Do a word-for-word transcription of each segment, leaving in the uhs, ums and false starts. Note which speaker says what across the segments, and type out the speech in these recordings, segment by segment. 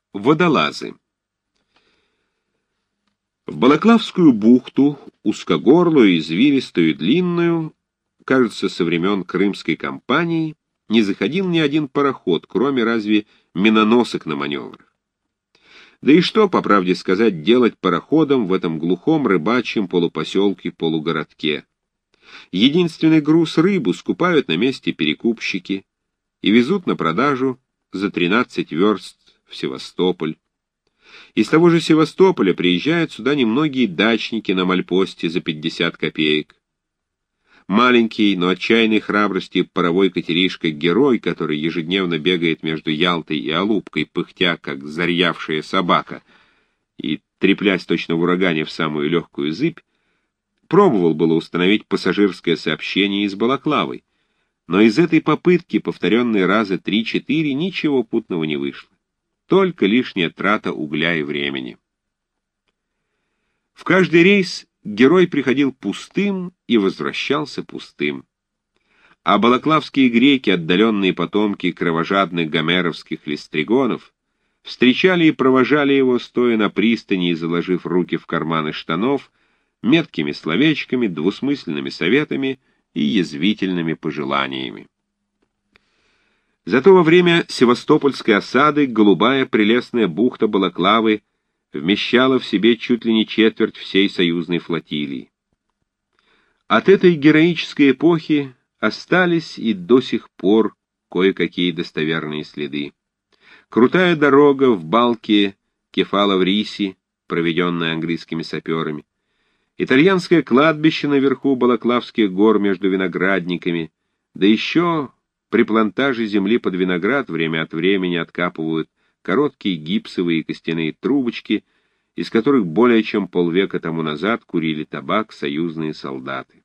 Speaker 1: Водолазы. В Балаклавскую бухту, узкогорлую, извилистую и длинную, кажется, со времен Крымской кампании, не заходил ни один пароход, кроме разве миноносок на маневрах. Да и что, по правде сказать, делать пароходом в этом глухом рыбачьем полупоселке-полугородке? Единственный груз — рыбу скупают на месте перекупщики и везут на продажу за тринадцать верст в Севастополь. Из того же Севастополя приезжают сюда немногие дачники на мальпосте за пятьдесят копеек. Маленький, но отчаянной храбрости паровой катеришка-герой, который ежедневно бегает между Ялтой и Алупкой, пыхтя, как зарьявшая собака, и треплясь точно в урагане в самую легкую зыбь, пробовал было установить пассажирское сообщение из Балаклавы, но из этой попытки, повторенной раза три-четыре, ничего путного не вышло. Только лишняя трата угля и времени. В каждый рейс герой приходил пустым и возвращался пустым. А балаклавские греки, отдаленные потомки кровожадных гомеровских листригонов, встречали и провожали его, стоя на пристани и заложив руки в карманы штанов, меткими словечками, двусмысленными советами и язвительными пожеланиями. Зато во время севастопольской осады голубая прелестная бухта Балаклавы вмещала в себе чуть ли не четверть всей союзной флотилии. От этой героической эпохи остались и до сих пор кое-какие достоверные следы. Крутая дорога в балке Кефала-в-Риси, проведенная английскими саперами, итальянское кладбище наверху Балаклавских гор между виноградниками, да еще при плантаже земли под виноград время от времени откапывают короткие гипсовые и костяные трубочки, из которых более чем полвека тому назад курили табак союзные солдаты.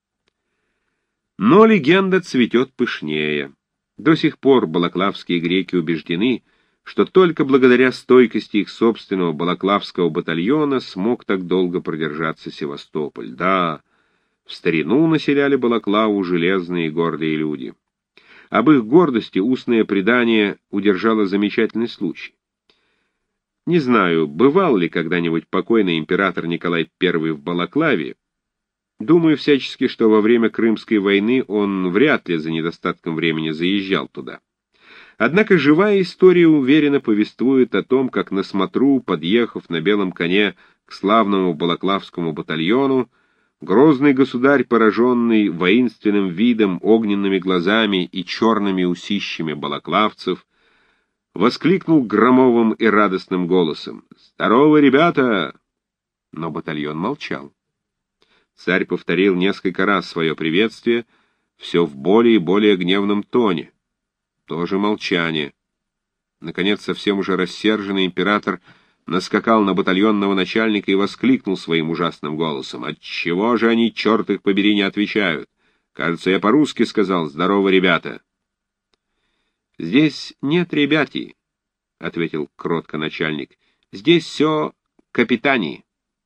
Speaker 1: Но легенда цветет пышнее. До сих пор балаклавские греки убеждены, что только благодаря стойкости их собственного балаклавского батальона смог так долго продержаться Севастополь. Да, в старину населяли Балаклаву железные и гордые люди. Об их гордости устное предание удержало замечательный случай. Не знаю, бывал ли когда-нибудь покойный император Николай Первый в Балаклаве. Думаю всячески, что во время Крымской войны он вряд ли за недостатком времени заезжал туда. Однако живая история уверенно повествует о том, как на смотру, подъехав на белом коне к славному балаклавскому батальону, грозный государь, пораженный воинственным видом, огненными глазами и черными усищами балаклавцев, воскликнул громовым и радостным голосом: «Здорово, ребята!» Но батальон молчал. Царь повторил несколько раз свое приветствие, все в более и более гневном тоне. Тоже молчание. Наконец, совсем уже рассерженный император наскакал на батальонного начальника и воскликнул своим ужасным голосом: «Отчего же они, черт их побери, не отвечают? Кажется, я по-русски сказал: здорово, ребята!» «Здесь нет ребяти», — ответил кротко начальник. «Здесь все капитани».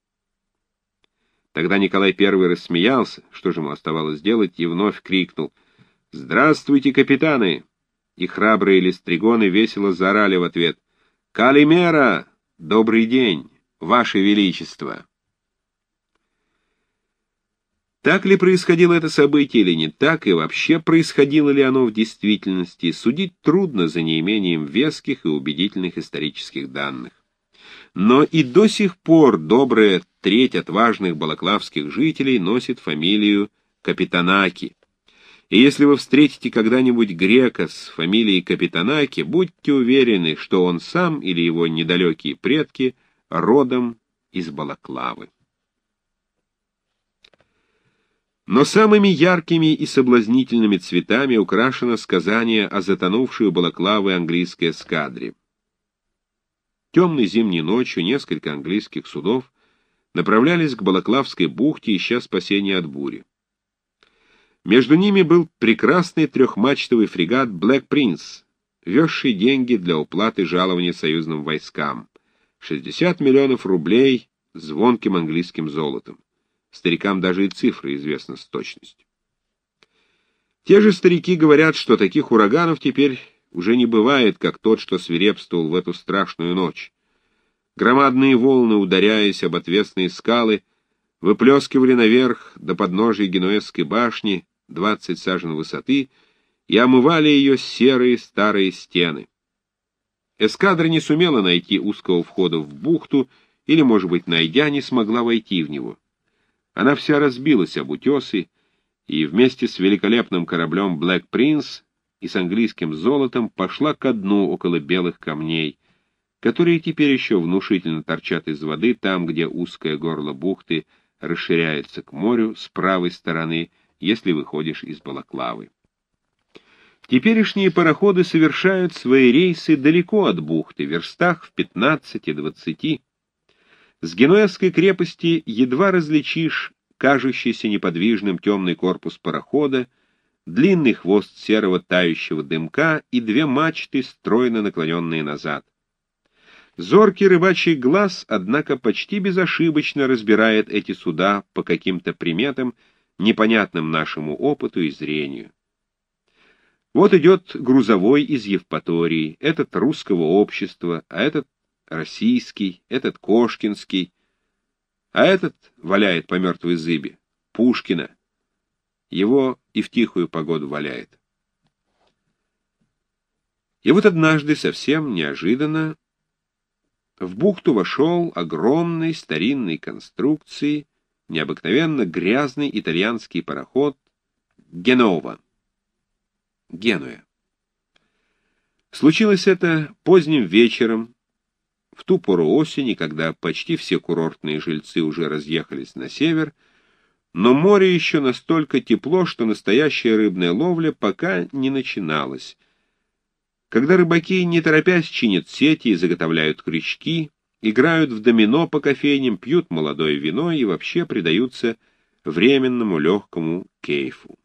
Speaker 1: Тогда Николай Первый рассмеялся, что же ему оставалось делать, и вновь крикнул: «Здравствуйте, капитаны!» И храбрые листригоны весело заорали в ответ: «Калимера! Добрый день, Ваше Величество!» Так ли происходило это событие или не так, и вообще происходило ли оно в действительности, судить трудно за неимением веских и убедительных исторических данных. Но и до сих пор добрая треть отважных балаклавских жителей носит фамилию Капитанаки. И если вы встретите когда-нибудь грека с фамилией Капитанаки, будьте уверены, что он сам или его недалекие предки родом из Балаклавы. Но самыми яркими и соблазнительными цветами украшено сказание о затонувшей у Балаклавы английской эскадре. Темной зимней ночью несколько английских судов направлялись к Балаклавской бухте, ища спасения от бури. Между ними был прекрасный трехмачтовый фрегат «Блэк Принц», везший деньги для уплаты жалований союзным войскам. шестьдесят миллионов рублей звонким английским золотом. Старикам даже и цифры известны с точностью. Те же старики говорят, что таких ураганов теперь уже не бывает, как тот, что свирепствовал в эту страшную ночь. Громадные волны, ударяясь об отвесные скалы, выплескивали наверх до подножия Генуэзской башни двадцать сажен высоты и омывали ее серые старые стены. Эскадра не сумела найти узкого входа в бухту, или, может быть, найдя, не смогла войти в него. Она вся разбилась об утесы, и вместе с великолепным кораблем Black Prince и с английским золотом пошла ко дну около белых камней, которые теперь еще внушительно торчат из воды там, где узкое горло бухты расширяется к морю с правой стороны, если выходишь из Балаклавы. Теперешние пароходы совершают свои рейсы далеко от бухты, в верстах в пятнадцати-двадцати. С Генуэзской крепости едва различишь кажущийся неподвижным темный корпус парохода, длинный хвост серого тающего дымка и две мачты, стройно наклоненные назад. Зоркий рыбачий глаз, однако, почти безошибочно разбирает эти суда по каким-то приметам, непонятным нашему опыту и зрению. Вот идет грузовой из Евпатории, этот русского общества, а этот российский, этот кошкинский, а этот валяет по мертвой зыбе, Пушкина. Его и в тихую погоду валяет. И вот однажды, совсем неожиданно, в бухту вошел огромной старинной конструкции, необыкновенно грязный итальянский пароход «Генова». Генуя. Случилось это поздним вечером, в ту пору осени, когда почти все курортные жильцы уже разъехались на север, но море еще настолько тепло, что настоящая рыбная ловля пока не начиналась. Когда рыбаки, не торопясь, чинят сети и заготовляют крючки, играют в домино по кофейням, пьют молодое вино и вообще предаются временному легкому кейфу.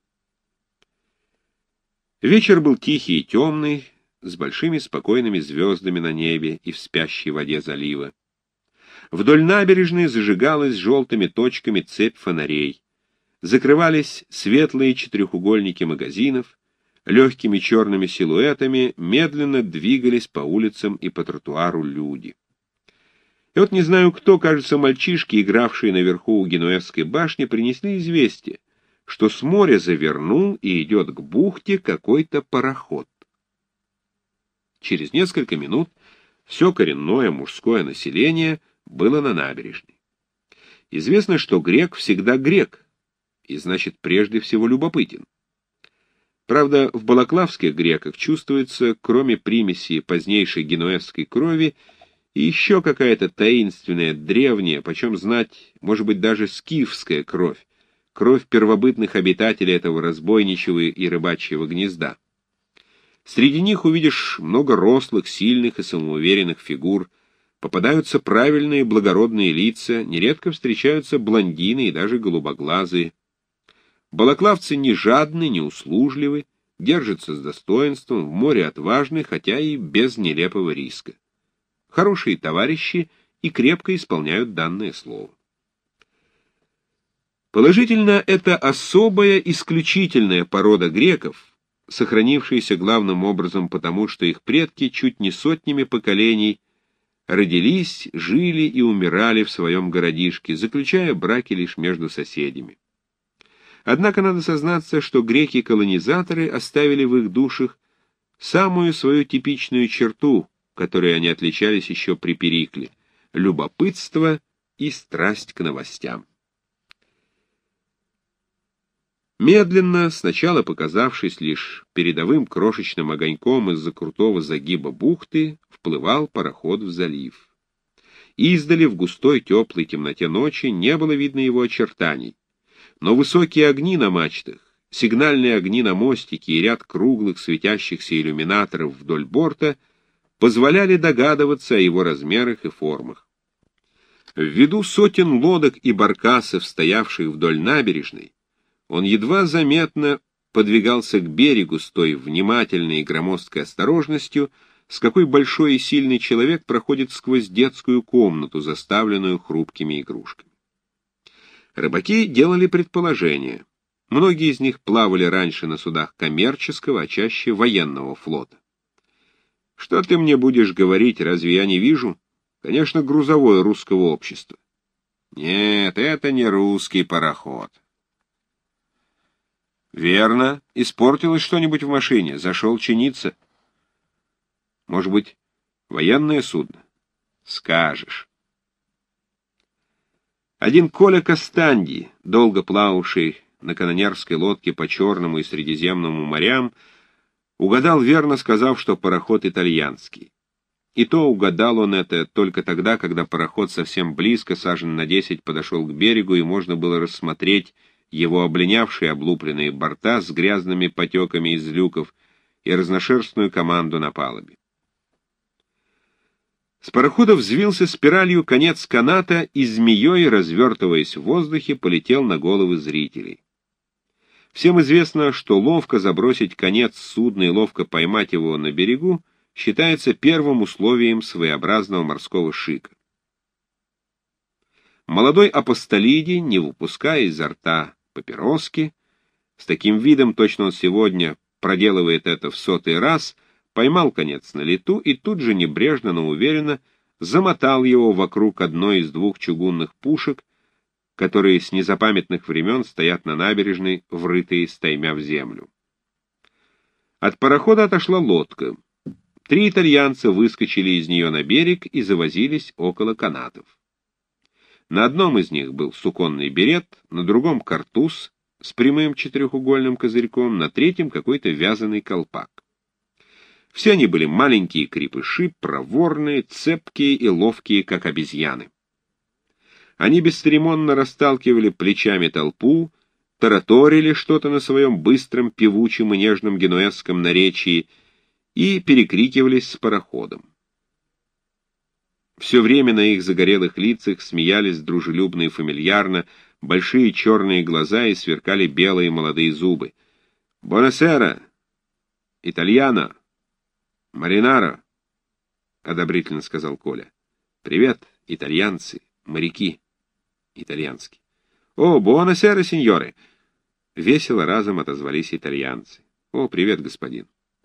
Speaker 1: Вечер был тихий и темный, с большими спокойными звездами на небе и в спящей воде залива. Вдоль набережной зажигалась желтыми точками цепь фонарей. Закрывались светлые четырехугольники магазинов, легкими черными силуэтами медленно двигались по улицам и по тротуару люди. И вот не знаю кто, кажется, мальчишки, игравшие наверху у Генуэзской башни, принесли известие, что с моря завернул и идет к бухте какой-то пароход. Через несколько минут все коренное мужское население было на набережной. Известно, что грек всегда грек, и значит прежде всего любопытен. Правда, в балаклавских греках чувствуется, кроме примеси позднейшей генуэзской крови, и еще какая-то таинственная, древняя, почем знать, может быть, даже скифская кровь, кровь первобытных обитателей этого разбойничьего и рыбачьего гнезда. Среди них увидишь много рослых, сильных и самоуверенных фигур, попадаются правильные благородные лица, нередко встречаются блондины и даже голубоглазые. Балаклавцы не жадны, не услужливы, держатся с достоинством, в море отважны, хотя и без нелепого риска. Хорошие товарищи и крепко исполняют данное слово. Положительно, это особая, исключительная порода греков, сохранившаяся главным образом потому, что их предки чуть не сотнями поколений родились, жили и умирали в своем городишке, заключая браки лишь между соседями. Однако надо сознаться, что греки-колонизаторы оставили в их душах самую свою типичную черту, которой они отличались еще при Перикле — любопытство и страсть к новостям. Медленно, сначала показавшись лишь передовым крошечным огоньком из-за крутого загиба бухты, вплывал пароход в залив. Издали в густой теплой темноте ночи не было видно его очертаний, но высокие огни на мачтах, сигнальные огни на мостике и ряд круглых светящихся иллюминаторов вдоль борта позволяли догадываться о его размерах и формах. Ввиду сотен лодок и баркасов, стоявших вдоль набережной, он едва заметно подвигался к берегу с той внимательной и громоздкой осторожностью, с какой большой и сильный человек проходит сквозь детскую комнату, заставленную хрупкими игрушками. Рыбаки делали предположения. Многие из них плавали раньше на судах коммерческого, а чаще военного флота. Что ты мне будешь говорить, разве я не вижу? Конечно, грузовое русского общества. Нет, это не русский пароход. Верно. Испортилось что-нибудь в машине. Зашел чиниться. Может быть, военное судно? Скажешь. Один Коля Костанди, долго плававший на канонерской лодке по Черному и Средиземному морям, угадал верно, сказав, что пароход итальянский. И то угадал он это только тогда, когда пароход совсем близко, сажен на десять, подошел к берегу, и можно было рассмотреть его облинявшие облупленные борта с грязными потеками из люков и разношерстную команду на палубе. С парохода взвился спиралью конец каната и змеей, развертываясь в воздухе, полетел на головы зрителей. Всем известно, что ловко забросить конец судна и ловко поймать его на берегу считается первым условием своеобразного морского шика. Молодой апостолиди, не выпуская изо рта папироски, с таким видом, точно он сегодня проделывает это в сотый раз, поймал конец на лету и тут же небрежно, но уверенно замотал его вокруг одной из двух чугунных пушек, которые с незапамятных времен стоят на набережной, врытые стаймя в землю. От парохода отошла лодка. Три итальянца выскочили из нее на берег и завозились около канатов. На одном из них был суконный берет, на другом — картуз с прямым четырехугольным козырьком, на третьем — какой-то вязаный колпак. Все они были маленькие крепыши, проворные, цепкие и ловкие, как обезьяны. Они бесцеремонно расталкивали плечами толпу, тараторили что-то на своем быстром, певучем и нежном генуэзском наречии и перекрикивались с пароходом. Все время на их загорелых лицах смеялись дружелюбно и фамильярно большие черные глаза и сверкали белые молодые зубы. «Бонасера! Итальяно! Маринаро!» — одобрительно сказал Коля. «Привет, итальянцы, моряки!» Итальянский. «О, буонасера, сеньоры!» Весело разом отозвались итальянцы. «О, привет, господин!»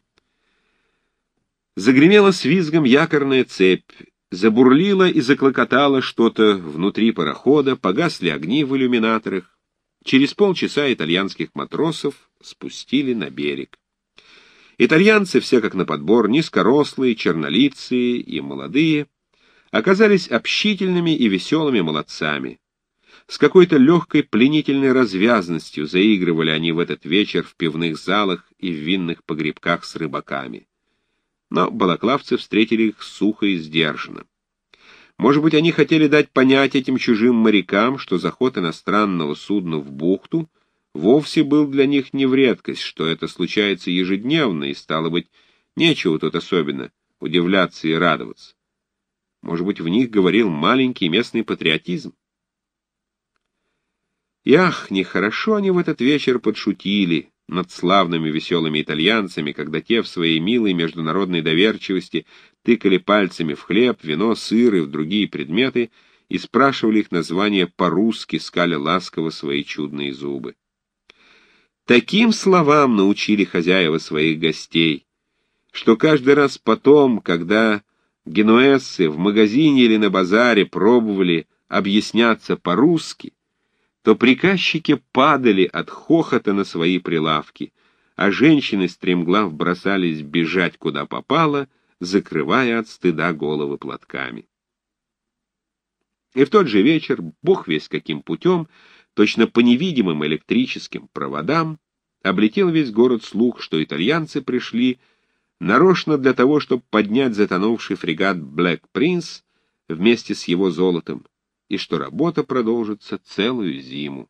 Speaker 1: Загремела с визгом якорная цепь, забурлило и заклокотало что-то внутри парохода, погасли огни в иллюминаторах. Через полчаса итальянских матросов спустили на берег. Итальянцы, все как на подбор, низкорослые, чернолицые и молодые, оказались общительными и веселыми молодцами. С какой-то легкой пленительной развязностью заигрывали они в этот вечер в пивных залах и в винных погребках с рыбаками. Но балаклавцы встретили их сухо и сдержанно. Может быть, они хотели дать понять этим чужим морякам, что заход иностранного судна в бухту вовсе был для них не в редкость, что это случается ежедневно, и, стало быть, нечего тут особенно удивляться и радоваться. Может быть, в них говорил маленький местный патриотизм? И ах, нехорошо они в этот вечер подшутили над славными веселыми итальянцами, когда те в своей милой международной доверчивости тыкали пальцами в хлеб, вино, сыр и в другие предметы и спрашивали их названия по-русски, скаля ласково свои чудные зубы. Таким словам научили хозяева своих гостей, что каждый раз потом, когда генуэзцы в магазине или на базаре пробовали объясняться по-русски, то приказчики падали от хохота на свои прилавки, а женщины стремглав бросались бежать куда попало, закрывая от стыда головы платками. И в тот же вечер, бог весть каким путем, точно по невидимым электрическим проводам, облетел весь город слух, что итальянцы пришли нарочно для того, чтобы поднять затонувший фрегат «Блэк Принц» вместе с его золотом, и что работа продолжится целую зиму.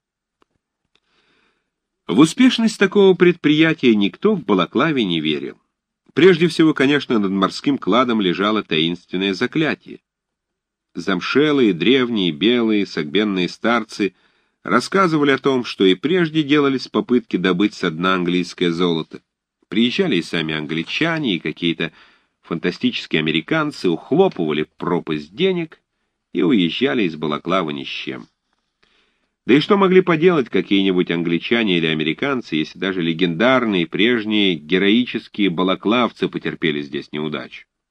Speaker 1: В успешность такого предприятия никто в Балаклаве не верил. Прежде всего, конечно, над морским кладом лежало таинственное заклятие. Замшелые, древние, белые, согбенные старцы рассказывали о том, что и прежде делались попытки добыть со дна английское золото. Приезжали и сами англичане, и какие-то фантастические американцы, ухлопывали пропасть денег и уезжали из Балаклавы ни с чем. Да и что могли поделать какие-нибудь англичане или американцы, если даже легендарные прежние героические балаклавцы потерпели здесь неудачу?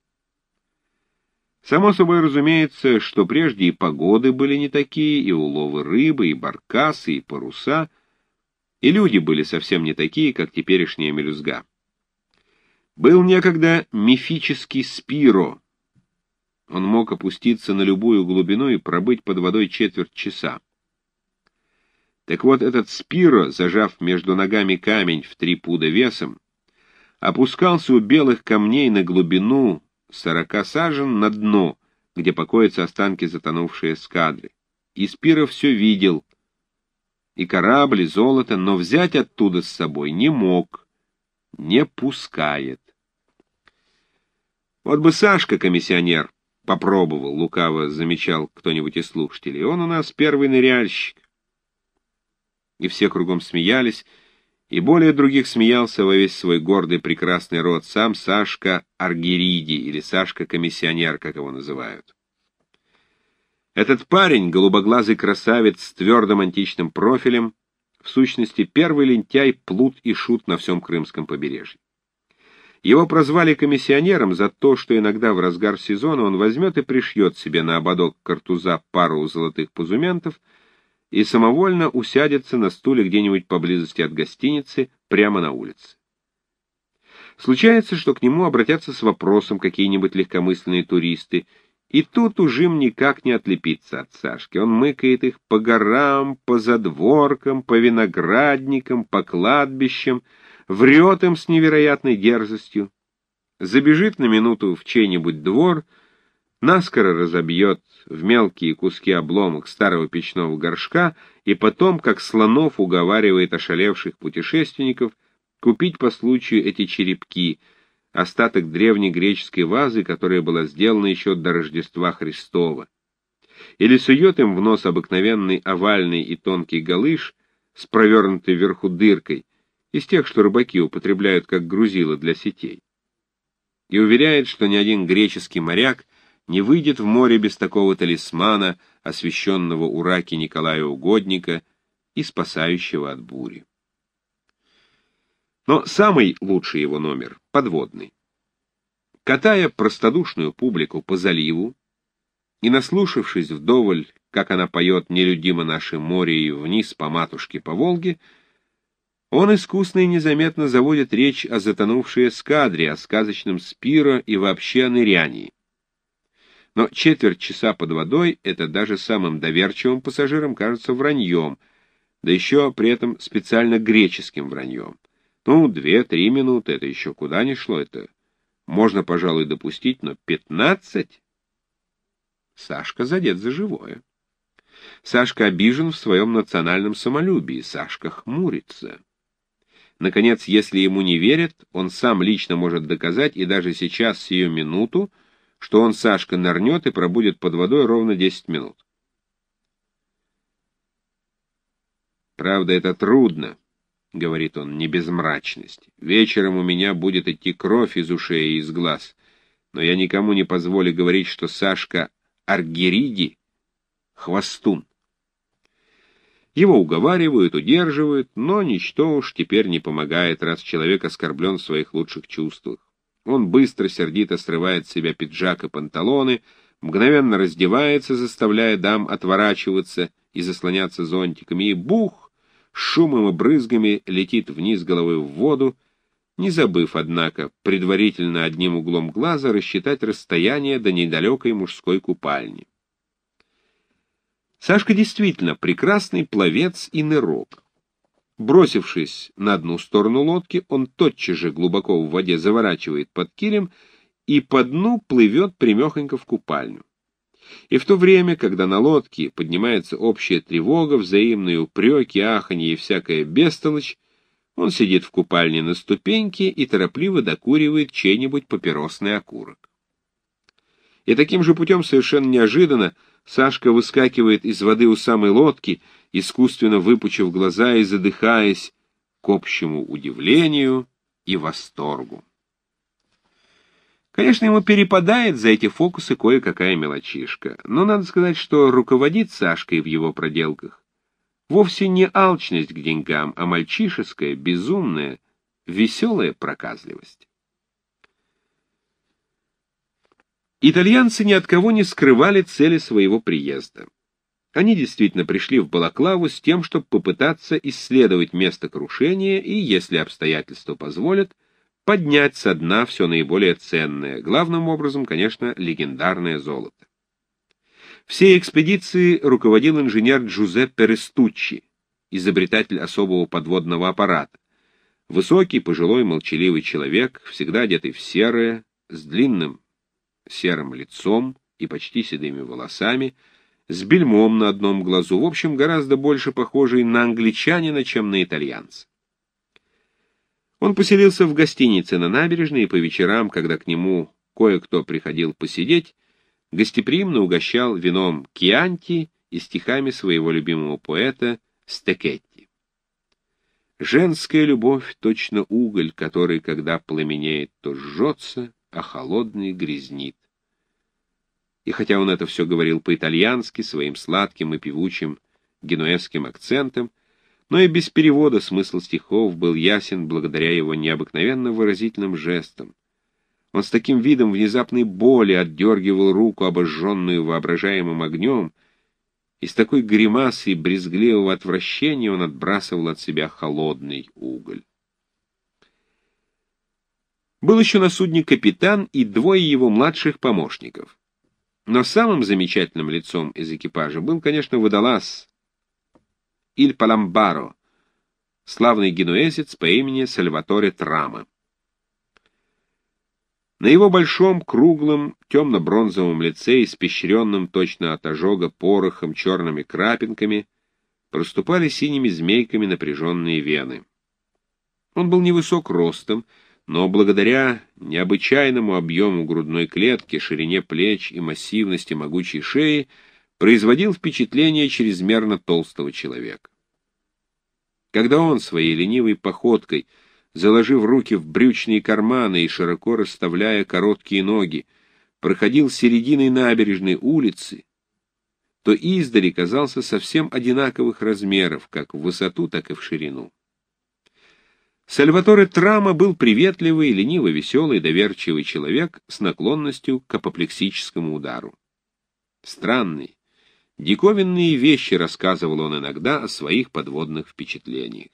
Speaker 1: Само собой разумеется, что прежде и погоды были не такие, и уловы рыбы, и баркасы, и паруса, и люди были совсем не такие, как теперешняя мелюзга. Был некогда мифический Спиро. Он мог опуститься на любую глубину и пробыть под водой четверть часа. Так вот, этот Спиро, зажав между ногами камень в три пуда весом, опускался у белых камней на глубину сорока сажен на дно, где покоятся останки затонувшей эскадры. И Спиро все видел, и корабль, и золото, но взять оттуда с собой не мог, не пускает. Вот бы Сашка, комиссионер, попробовал, лукаво замечал кто-нибудь из слушателей. Он у нас первый ныряльщик. И все кругом смеялись, и более других смеялся во весь свой гордый прекрасный род сам Сашка Аргириди, или Сашка-комиссионер, как его называют. Этот парень, голубоглазый красавец с твердым античным профилем, в сущности, первый лентяй, плут и шут на всем крымском побережье. Его прозвали комиссионером за то, что иногда в разгар сезона он возьмет и пришьет себе на ободок картуза пару золотых позументов и самовольно усядется на стуле где-нибудь поблизости от гостиницы, прямо на улице. Случается, что к нему обратятся с вопросом какие-нибудь легкомысленные туристы, и тут уж им никак не отлепиться от Сашки. Он мыкает их по горам, по задворкам, по виноградникам, по кладбищам, врет им с невероятной дерзостью, забежит на минуту в чей-нибудь двор, наскоро разобьет в мелкие куски обломок старого печного горшка и потом, как слонов, уговаривает ошалевших путешественников купить по случаю эти черепки, остаток древней греческой вазы, которая была сделана еще до Рождества Христова. Или сует им в нос обыкновенный овальный и тонкий галыш с провернутой вверху дыркой, из тех, что рыбаки употребляют как грузило для сетей. И уверяет, что ни один греческий моряк не выйдет в море без такого талисмана, освященного у раки Николая Угодника и спасающего от бури. Но самый лучший его номер — подводный. Катая простодушную публику по заливу и наслушавшись вдоволь, как она поет «Нелюдимо наше море» и «Вниз по матушке по Волге», он искусно и незаметно заводит речь о затонувшей эскадре, о сказочном Спиро и вообще о нырянии. Но четверть часа под водой — это даже самым доверчивым пассажирам кажется враньем, да еще при этом специально греческим враньем. Ну, две-три минуты — это еще куда ни шло, это можно, пожалуй, допустить, но пятнадцать? Сашка задет за живое. Сашка обижен в своем национальном самолюбии, Сашка хмурится. Наконец, если ему не верят, он сам лично может доказать, и даже сейчас, сию минуту, что он, Сашка, нырнет и пробудет под водой ровно десять минут. «Правда, это трудно», — говорит он, не без мрачности. «Вечером у меня будет идти кровь из ушей и из глаз, но я никому не позволю говорить, что Сашка Аргириди — хвостун». Его уговаривают, удерживают, но ничто уж теперь не помогает, раз человек оскорблен в своих лучших чувствах. Он быстро, сердито срывает с себя пиджак и панталоны, мгновенно раздевается, заставляя дам отворачиваться и заслоняться зонтиками, и бух, с шумом и брызгами летит вниз головой в воду, не забыв, однако, предварительно одним углом глаза рассчитать расстояние до недалекой мужской купальни. Сашка действительно прекрасный пловец и нырок. Бросившись на одну сторону лодки, он тотчас же глубоко в воде заворачивает под килем и по дну плывет прямехонько в купальню. И в то время, когда на лодке поднимается общая тревога, взаимные упреки, аханье и всякая бестолочь, он сидит в купальне на ступеньке и торопливо докуривает чей-нибудь папиросный окурок. И таким же путем совершенно неожиданно Сашка выскакивает из воды у самой лодки, искусственно выпучив глаза и задыхаясь к общему удивлению и восторгу. Конечно, ему перепадает за эти фокусы кое-какая мелочишка, но надо сказать, что руководит Сашкой в его проделках вовсе не алчность к деньгам, а мальчишеская, безумная, веселая проказливость. Итальянцы ни от кого не скрывали цели своего приезда. Они действительно пришли в Балаклаву с тем, чтобы попытаться исследовать место крушения и, если обстоятельства позволят, поднять со дна все наиболее ценное, главным образом, конечно, легендарное золото. Всей экспедицией руководил инженер Джузеппе Рестуччи, изобретатель особого подводного аппарата. Высокий, пожилой, молчаливый человек, всегда одетый в серое, с длинным серым лицом и почти седыми волосами, с бельмом на одном глазу, в общем, гораздо больше похожий на англичанина, чем на итальянца. Он поселился в гостинице на набережной и по вечерам, когда к нему кое-кто приходил посидеть, гостеприимно угощал вином Кьянти и стихами своего любимого поэта Стекетти. «Женская любовь — точно уголь, который, когда пламенеет, то жжется, а холодный грязнит». И хотя он это все говорил по-итальянски, своим сладким и певучим генуэзским акцентом, но и без перевода смысл стихов был ясен благодаря его необыкновенно выразительным жестам. Он с таким видом внезапной боли отдергивал руку, обожженную воображаемым огнем, и с такой гримасой брезгливого отвращения он отбрасывал от себя холодный уголь. Был еще на судне капитан и двое его младших помощников. Но самым замечательным лицом из экипажа был, конечно, водолаз Иль Паламбаро, славный генуэзец по имени Сальваторе Трама. На его большом, круглом, темно-бронзовом лице, испещренном точно от ожога порохом, черными крапинками, проступали синими змейками напряженные вены. Он был невысок ростом, но благодаря необычайному объему грудной клетки, ширине плеч и массивности могучей шеи производил впечатление чрезмерно толстого человека. Когда он своей ленивой походкой, заложив руки в брючные карманы и широко расставляя короткие ноги, проходил серединой набережной улицы, то издали казался совсем одинаковых размеров, как в высоту, так и в ширину. Сальваторе Трама был приветливый, лениво-веселый, доверчивый человек с наклонностью к апоплексическому удару. Странные, диковинные вещи рассказывал он иногда о своих подводных впечатлениях.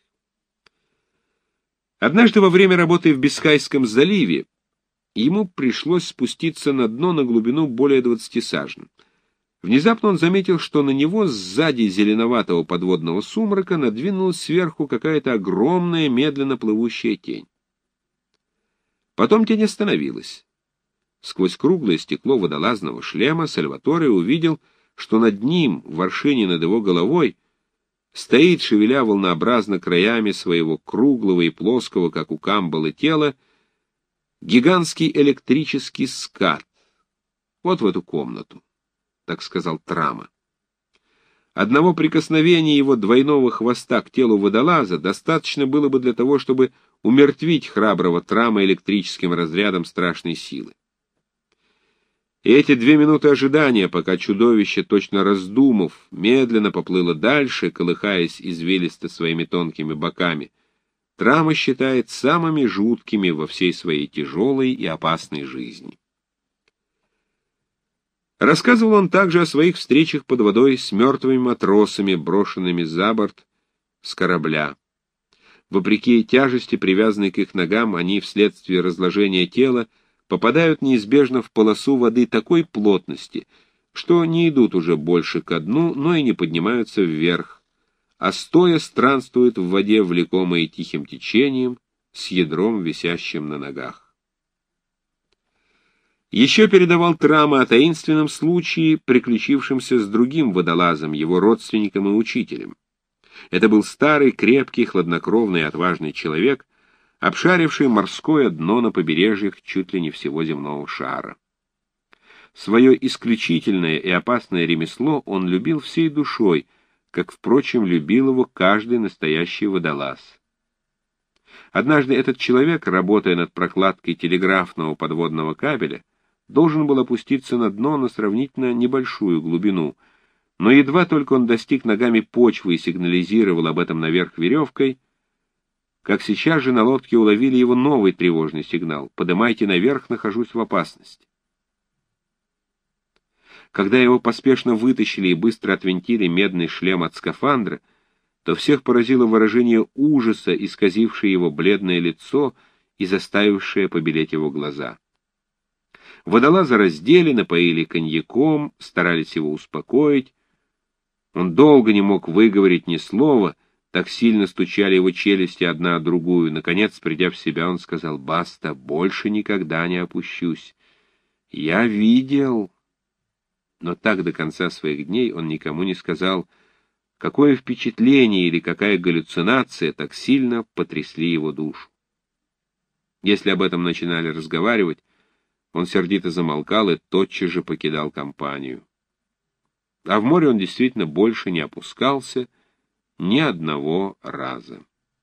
Speaker 1: Однажды во время работы в Бискайском заливе ему пришлось спуститься на дно на глубину более двадцати сажен. Внезапно он заметил, что на него сзади зеленоватого подводного сумрака надвинулась сверху какая-то огромная, медленно плывущая тень. Потом тень остановилась. Сквозь круглое стекло водолазного шлема Сальваторе увидел, что над ним, в вершине над его головой, стоит, шевеля волнообразно краями своего круглого и плоского, как у камбалы, тела, гигантский электрический скат. Вот в эту комнату, так сказал Трама. Одного прикосновения его двойного хвоста к телу водолаза достаточно было бы для того, чтобы умертвить храброго Трама электрическим разрядом страшной силы. И эти две минуты ожидания, пока чудовище, точно раздумав, медленно поплыло дальше, колыхаясь извилисто своими тонкими боками, Трама считает самыми жуткими во всей своей тяжелой и опасной жизни. Рассказывал он также о своих встречах под водой с мертвыми матросами, брошенными за борт с корабля. Вопреки тяжести, привязанной к их ногам, они вследствие разложения тела попадают неизбежно в полосу воды такой плотности, что не идут уже больше ко дну, но и не поднимаются вверх, а стоя странствуют в воде, влекомые тихим течением, с ядром, висящим на ногах. Еще передавал Трама о таинственном случае, приключившемся с другим водолазом, его родственником и учителем. Это был старый, крепкий, хладнокровный и отважный человек, обшаривший морское дно на побережьях чуть ли не всего земного шара. Свое исключительное и опасное ремесло он любил всей душой, как, впрочем, любил его каждый настоящий водолаз. Однажды этот человек, работая над прокладкой телеграфного подводного кабеля, должен был опуститься на дно на сравнительно небольшую глубину, но едва только он достиг ногами почвы и сигнализировал об этом наверх веревкой, как сейчас же на лодке уловили его новый тревожный сигнал: «Подымайте наверх, нахожусь в опасности». Когда его поспешно вытащили и быстро отвинтили медный шлем от скафандра, то всех поразило выражение ужаса, исказившее его бледное лицо и заставившее побелеть его глаза. Водолаза раздели, напоили коньяком, старались его успокоить. Он долго не мог выговорить ни слова, так сильно стучали его челюсти одна о другую. Наконец, придя в себя, он сказал: «Баста, больше никогда не опущусь. Я видел...» Но так до конца своих дней он никому не сказал, какое впечатление или какая галлюцинация так сильно потрясли его душу. Если об этом начинали разговаривать, он сердито замолкал и тотчас же покидал компанию. А в море он действительно больше не опускался ни одного раза.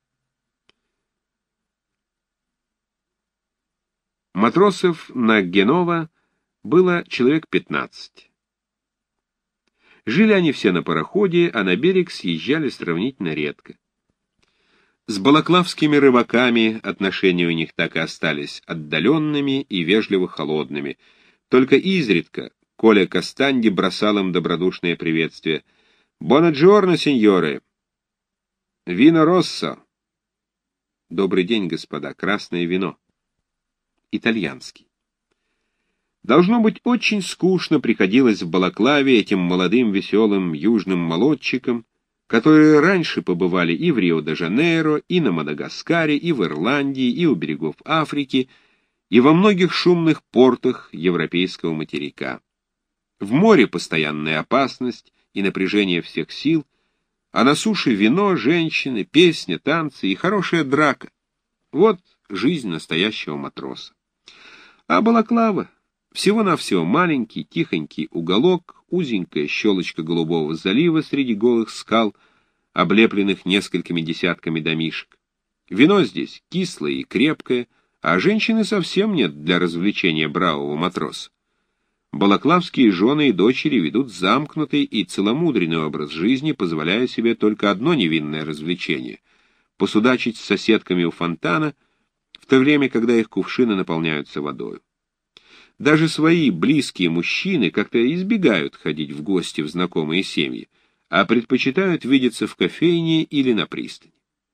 Speaker 1: Матросов на Генова было человек пятнадцать. Жили они все на пароходе, а на берег съезжали сравнительно редко. С балаклавскими рыбаками отношения у них так и остались отдаленными и вежливо холодными. Только изредка Коля Кастанди бросал им добродушное приветствие. «Бонаджорно, сеньоры! Вино Россо!» «Добрый день, господа, красное вино!» Итальянский. Должно быть, очень скучно приходилось в Балаклаве этим молодым веселым южным молодчикам, которые раньше побывали и в Рио-де-Жанейро, и на Мадагаскаре, и в Ирландии, и у берегов Африки, и во многих шумных портах европейского материка. В море постоянная опасность и напряжение всех сил, а на суше вино, женщины, песня, танцы и хорошая драка. Вот жизнь настоящего матроса. А Балаклава всего-навсего маленький, тихонький уголок, узенькая щелочка голубого залива среди голых скал, облепленных несколькими десятками домишек. Вино здесь кислое и крепкое, а женщины совсем нет для развлечения бравого матроса. Балаклавские жены и дочери ведут замкнутый и целомудренный образ жизни, позволяя себе только одно невинное развлечение — посудачить с соседками у фонтана, в то время, когда их кувшины наполняются водой. Даже свои близкие мужчины как-то избегают ходить в гости в знакомые семьи, а предпочитают видеться в кофейне или на пристани.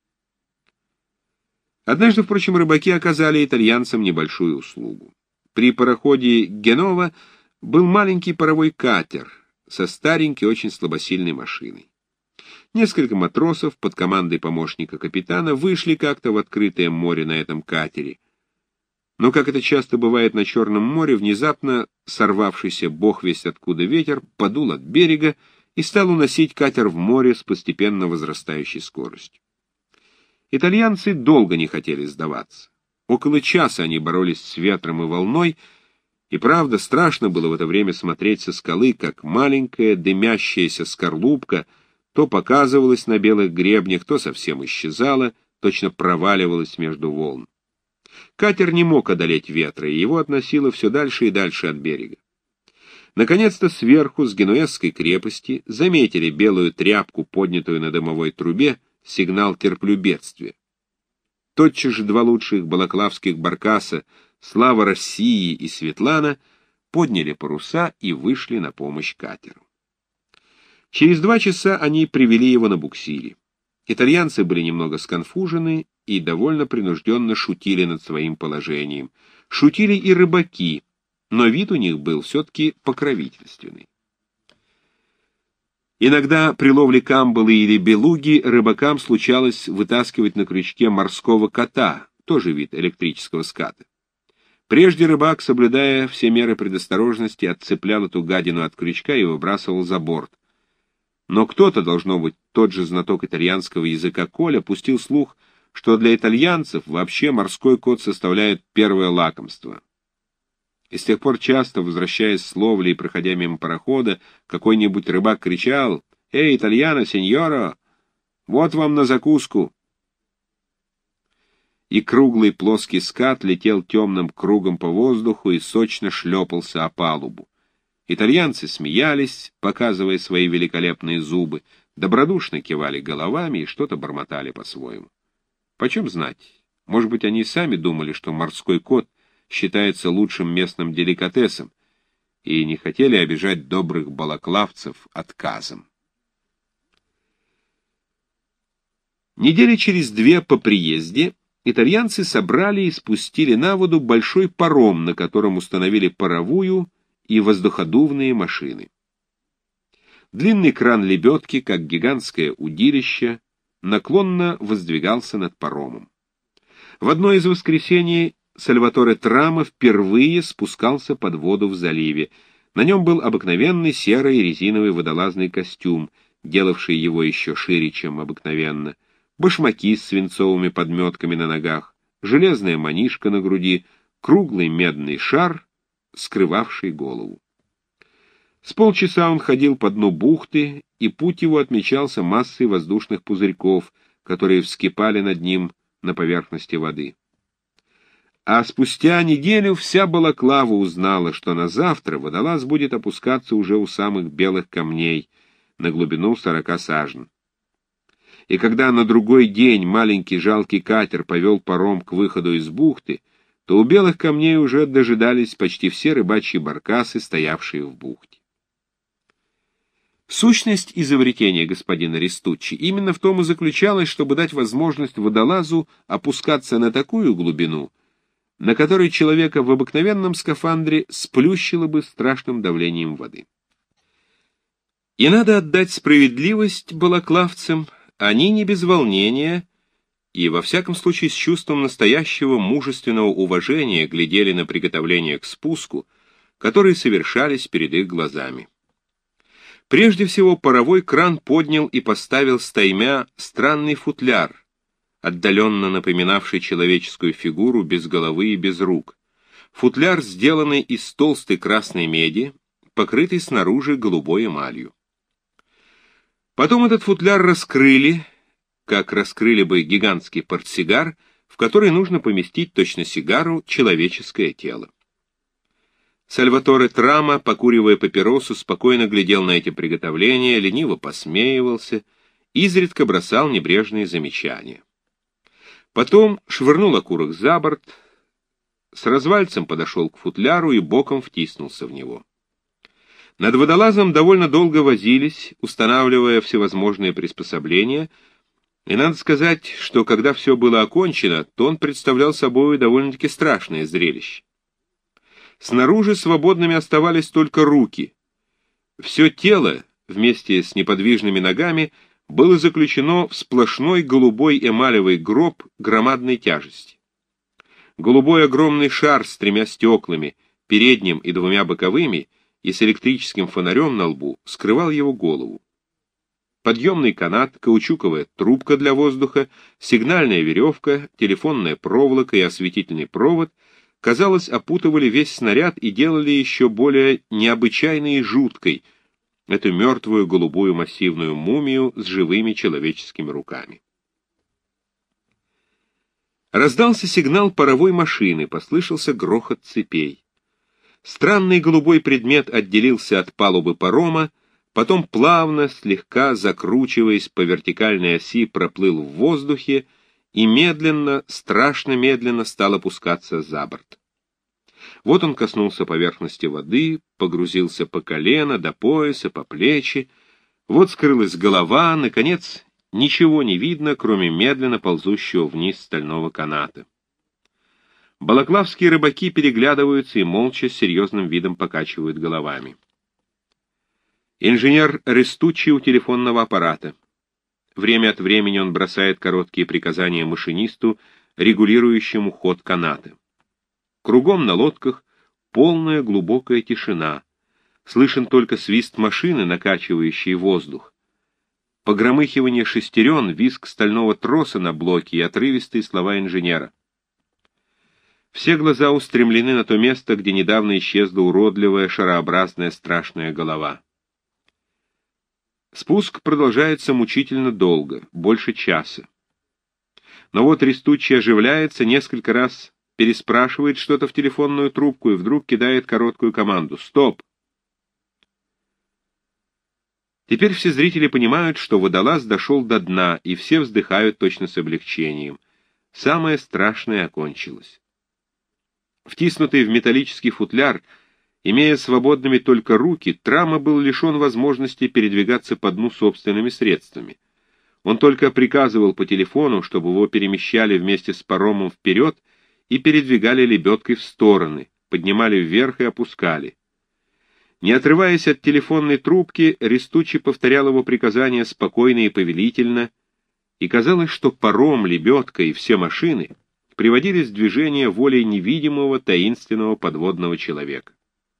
Speaker 1: Однажды, впрочем, рыбаки оказали итальянцам небольшую услугу. При пароходе «Генова» был маленький паровой катер со старенькой, очень слабосильной машиной. Несколько матросов под командой помощника капитана вышли как-то в открытое море на этом катере. Но, как это часто бывает на Черном море, внезапно сорвавшийся бог весть откуда ветер подул от берега и стал уносить катер в море с постепенно возрастающей скоростью. Итальянцы долго не хотели сдаваться. Около часа они боролись с ветром и волной, и, правда, страшно было в это время смотреть со скалы, как маленькая дымящаяся скорлупка то показывалась на белых гребнях, то совсем исчезала, точно проваливалась между волн. Катер не мог одолеть ветра, и его относило все дальше и дальше от берега. Наконец-то сверху, с Генуэзской крепости, заметили белую тряпку, поднятую на дымовой трубе, сигнал «Терплю бедствие». Тотчас же два лучших балаклавских баркаса «Слава России» и «Светлана» подняли паруса и вышли на помощь катеру. Через два часа они привели его на буксире. Итальянцы были немного сконфужены и довольно принужденно шутили над своим положением. Шутили и рыбаки, но вид у них был все-таки покровительственный. Иногда при ловле камбалы или белуги рыбакам случалось вытаскивать на крючке морского кота, тоже вид электрического ската. Прежде рыбак, соблюдая все меры предосторожности, отцеплял эту гадину от крючка и выбрасывал за борт. Но кто-то, должно быть, тот же знаток итальянского языка Коля, пустил слух, что для итальянцев вообще морской кот составляет первое лакомство. И с тех пор часто, возвращаясь с ловли и проходя мимо парохода, какой-нибудь рыбак кричал: «Эй, итальяно, сеньоро, вот вам на закуску!» И круглый плоский скат летел темным кругом по воздуху и сочно шлепался о палубу. Итальянцы смеялись, показывая свои великолепные зубы, добродушно кивали головами и что-то бормотали по-своему. Почем знать, может быть, они сами думали, что морской кот считается лучшим местным деликатесом, и не хотели обижать добрых балаклавцев отказом. Недели через две по приезде итальянцы собрали и спустили на воду большой паром, на котором установили паровую и воздуходувные машины. Длинный кран лебедки, как гигантское удилище, наклонно воздвигался над паромом. В одно из воскресений Сальваторе Трама впервые спускался под воду в заливе. На нем был обыкновенный серый резиновый водолазный костюм, делавший его еще шире, чем обыкновенно, башмаки с свинцовыми подметками на ногах, железная манишка на груди, круглый медный шар, скрывавший голову. С полчаса он ходил по дну бухты, и путь его отмечался массой воздушных пузырьков, которые вскипали над ним на поверхности воды. А спустя неделю вся Балаклава узнала, что на завтра водолаз будет опускаться уже у самых белых камней, на глубину сорока сажен. И когда на другой день маленький жалкий катер повел паром к выходу из бухты, то у белых камней уже дожидались почти все рыбачьи баркасы, стоявшие в бухте. Сущность изобретения господина Рестуччи именно в том и заключалась, чтобы дать возможность водолазу опускаться на такую глубину, на которой человека в обыкновенном скафандре сплющило бы страшным давлением воды. И надо отдать справедливость балаклавцам, они не без волнения и, во всяком случае, с чувством настоящего мужественного уважения глядели на приготовления к спуску, которые совершались перед их глазами. Прежде всего, паровой кран поднял и поставил стаймя странный футляр, отдаленно напоминавший человеческую фигуру без головы и без рук. Футляр, сделанный из толстой красной меди, покрытый снаружи голубой эмалью. Потом этот футляр раскрыли, как раскрыли бы гигантский портсигар, в который нужно поместить точно сигару человеческое тело. Сальваторе Трама, покуривая папиросу, спокойно глядел на эти приготовления, лениво посмеивался, изредка бросал небрежные замечания. Потом швырнул окурок за борт, с развальцем подошел к футляру и боком втиснулся в него. Над водолазом довольно долго возились, устанавливая всевозможные приспособления, и надо сказать, что когда все было окончено, то он представлял собой довольно-таки страшное зрелище. Снаружи свободными оставались только руки. Все тело, вместе с неподвижными ногами, было заключено в сплошной голубой эмалевый гроб громадной тяжести. Голубой огромный шар с тремя стеклами, передним и двумя боковыми, и с электрическим фонарем на лбу, скрывал его голову. Подъемный канат, каучуковая трубка для воздуха, сигнальная веревка, телефонная проволока и осветительный провод — казалось, опутывали весь снаряд и делали еще более необычайной и жуткой эту мертвую голубую массивную мумию с живыми человеческими руками. Раздался сигнал паровой машины, послышался грохот цепей. Странный голубой предмет отделился от палубы парома, потом плавно, слегка закручиваясь по вертикальной оси, проплыл в воздухе и медленно, страшно медленно стал опускаться за борт. Вот он коснулся поверхности воды, погрузился по колено, до пояса, по плечи, вот скрылась голова, наконец, ничего не видно, кроме медленно ползущего вниз стального каната. Балаклавские рыбаки переглядываются и молча с серьезным видом покачивают головами. Инженер Рестуччи у телефонного аппарата. Время от времени он бросает короткие приказания машинисту, регулирующему ход каната. Кругом на лодках полная глубокая тишина. Слышен только свист машины, накачивающей воздух. Погромыхивание шестерен, визг стального троса на блоке и отрывистые слова инженера. Все глаза устремлены на то место, где недавно исчезла уродливая, шарообразная, страшная голова. Спуск продолжается мучительно долго, больше часа. Но вот Рестуччи оживляется, несколько раз переспрашивает что-то в телефонную трубку и вдруг кидает короткую команду «Стоп!». Теперь все зрители понимают, что водолаз дошел до дна, и все вздыхают точно с облегчением. Самое страшное окончилось. Втиснутый в металлический футляр, Имея свободными только руки, Трама был лишен возможности передвигаться по дну собственными средствами. Он только приказывал по телефону, чтобы его перемещали вместе с паромом вперед и передвигали лебедкой в стороны, поднимали вверх и опускали. Не отрываясь от телефонной трубки, Рестуччи повторял его приказания спокойно и повелительно, и казалось, что паром, лебедка и все машины приводились в движение волей невидимого таинственного подводного человека.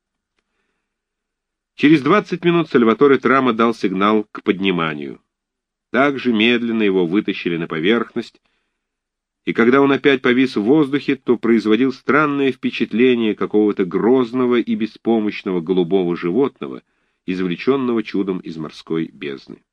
Speaker 1: Через двадцать минут Сальваторе Трама дал сигнал к подниманию. Так же медленно его вытащили на поверхность, и когда он опять повис в воздухе, то производил странное впечатление какого-то грозного и беспомощного голубого животного, извлеченного чудом из морской бездны.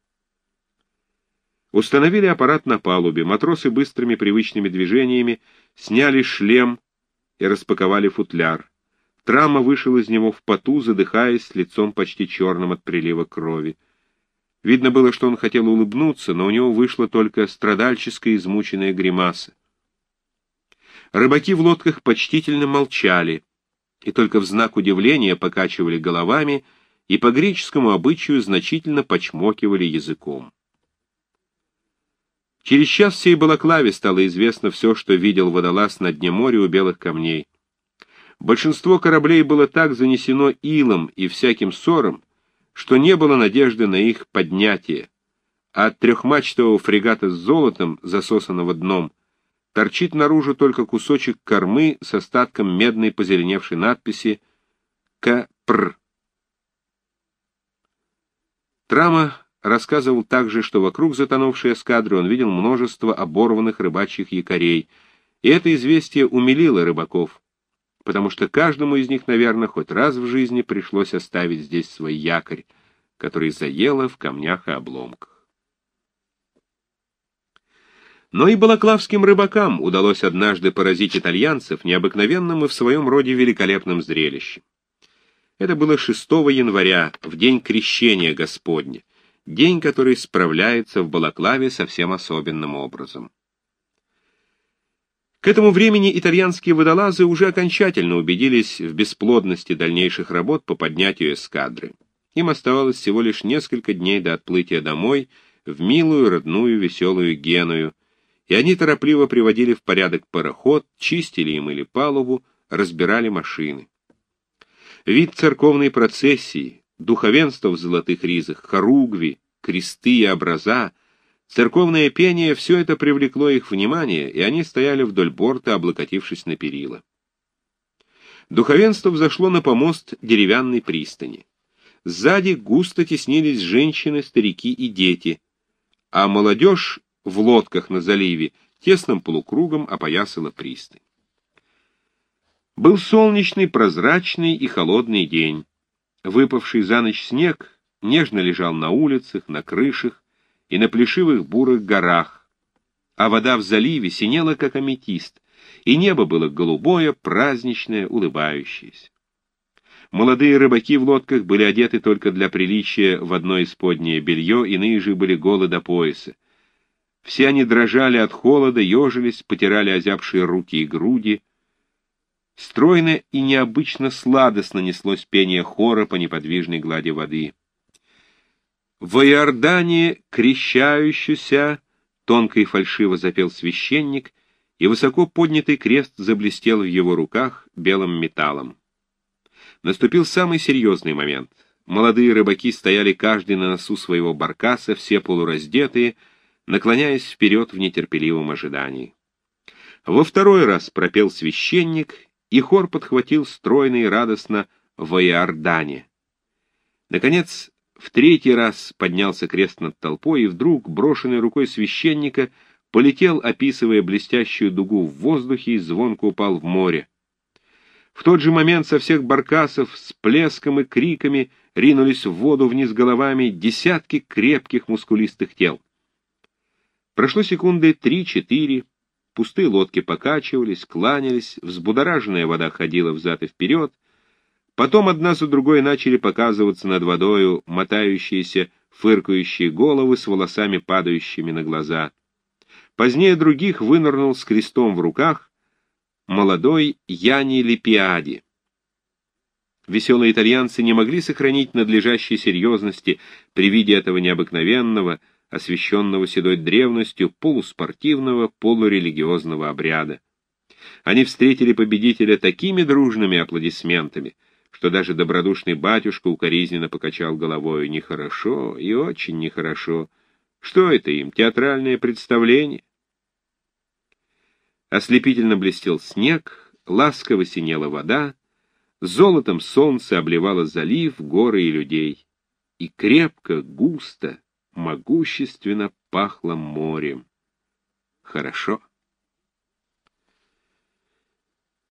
Speaker 1: Установили аппарат на палубе, матросы быстрыми привычными движениями сняли шлем и распаковали футляр. Трама вышел из него в поту, задыхаясь, с лицом почти черным от прилива крови. Видно было, что он хотел улыбнуться, но у него вышла только страдальческая измученная гримаса. Рыбаки в лодках почтительно молчали, и только в знак удивления покачивали головами и по греческому обычаю значительно почмокивали языком. Через час всей Балаклаве стало известно все, что видел водолаз на дне моря у белых камней. Большинство кораблей было так занесено илом и всяким ссором, что не было надежды на их поднятие, а от трехмачтового фрегата с золотом, засосанного дном, торчит наружу только кусочек кормы с остатком медной позеленевшей надписи «К-Пр». Трама рассказывал также, что вокруг затонувшей эскадры он видел множество оборванных рыбачьих якорей, и это известие умилило рыбаков, потому что каждому из них, наверное, хоть раз в жизни пришлось оставить здесь свой якорь, который заело в камнях и обломках. Но и балаклавским рыбакам удалось однажды поразить итальянцев необыкновенным и в своем роде великолепным зрелищем. Это было шестого января, в день Крещения Господня, день, который справляется в Балаклаве совсем особенным образом. К этому времени итальянские водолазы уже окончательно убедились в бесплодности дальнейших работ по поднятию эскадры. Им оставалось всего лишь несколько дней до отплытия домой в милую, родную, веселую Геную, и они торопливо приводили в порядок пароход, чистили и мыли палубу, разбирали машины. Вид церковной процессии, духовенство в золотых ризах, хоругви, кресты и образа, церковное пение — все это привлекло их внимание, и они стояли вдоль борта, облокотившись на перила. Духовенство взошло на помост деревянной пристани. Сзади густо теснились женщины, старики и дети, а молодежь в лодках на заливе тесным полукругом опоясала пристань. Был солнечный, прозрачный и холодный день. Выпавший за ночь снег нежно лежал на улицах, на крышах и на плешивых бурых горах, а вода в заливе синела, как аметист, и небо было голубое, праздничное, улыбающееся. Молодые рыбаки в лодках были одеты только для приличия в одно исподнее белье, иные же были голы до пояса. Все они дрожали от холода, ежились, потирали озябшие руки и груди. Стройно и необычно сладостно неслось пение хора по неподвижной глади воды. «Во Иордане крещающийся», — тонко и фальшиво запел священник, и высоко поднятый крест заблестел в его руках белым металлом. Наступил самый серьезный момент. Молодые рыбаки стояли каждый на носу своего баркаса, все полураздетые, наклоняясь вперед в нетерпеливом ожидании. Во второй раз пропел священник, и хор подхватил стройно и радостно «Во Иордане». Наконец, в третий раз поднялся крест над толпой, и вдруг, брошенный рукой священника, полетел, описывая блестящую дугу в воздухе, и звонко упал в море. В тот же момент со всех баркасов с плеском и криками ринулись в воду вниз головами десятки крепких мускулистых тел. Прошло секунды три-четыре, пустые лодки покачивались, кланялись, взбудораженная вода ходила взад и вперед, потом одна за другой начали показываться над водою мотающиеся, фыркающие головы с волосами, падающими на глаза. Позднее других вынырнул с крестом в руках молодой Яни Липиади. Веселые итальянцы не могли сохранить надлежащей серьезности при виде этого необыкновенного, освещенного седой древностью, полуспортивного, полурелигиозного обряда. Они встретили победителя такими дружными аплодисментами, что даже добродушный батюшка укоризненно покачал головой: нехорошо и очень нехорошо. Что это им, театральное представление? Ослепительно блестел снег, ласково синела вода, золотом солнце обливало залив, горы и людей, и крепко, густо, могущественно пахло морем. Хорошо.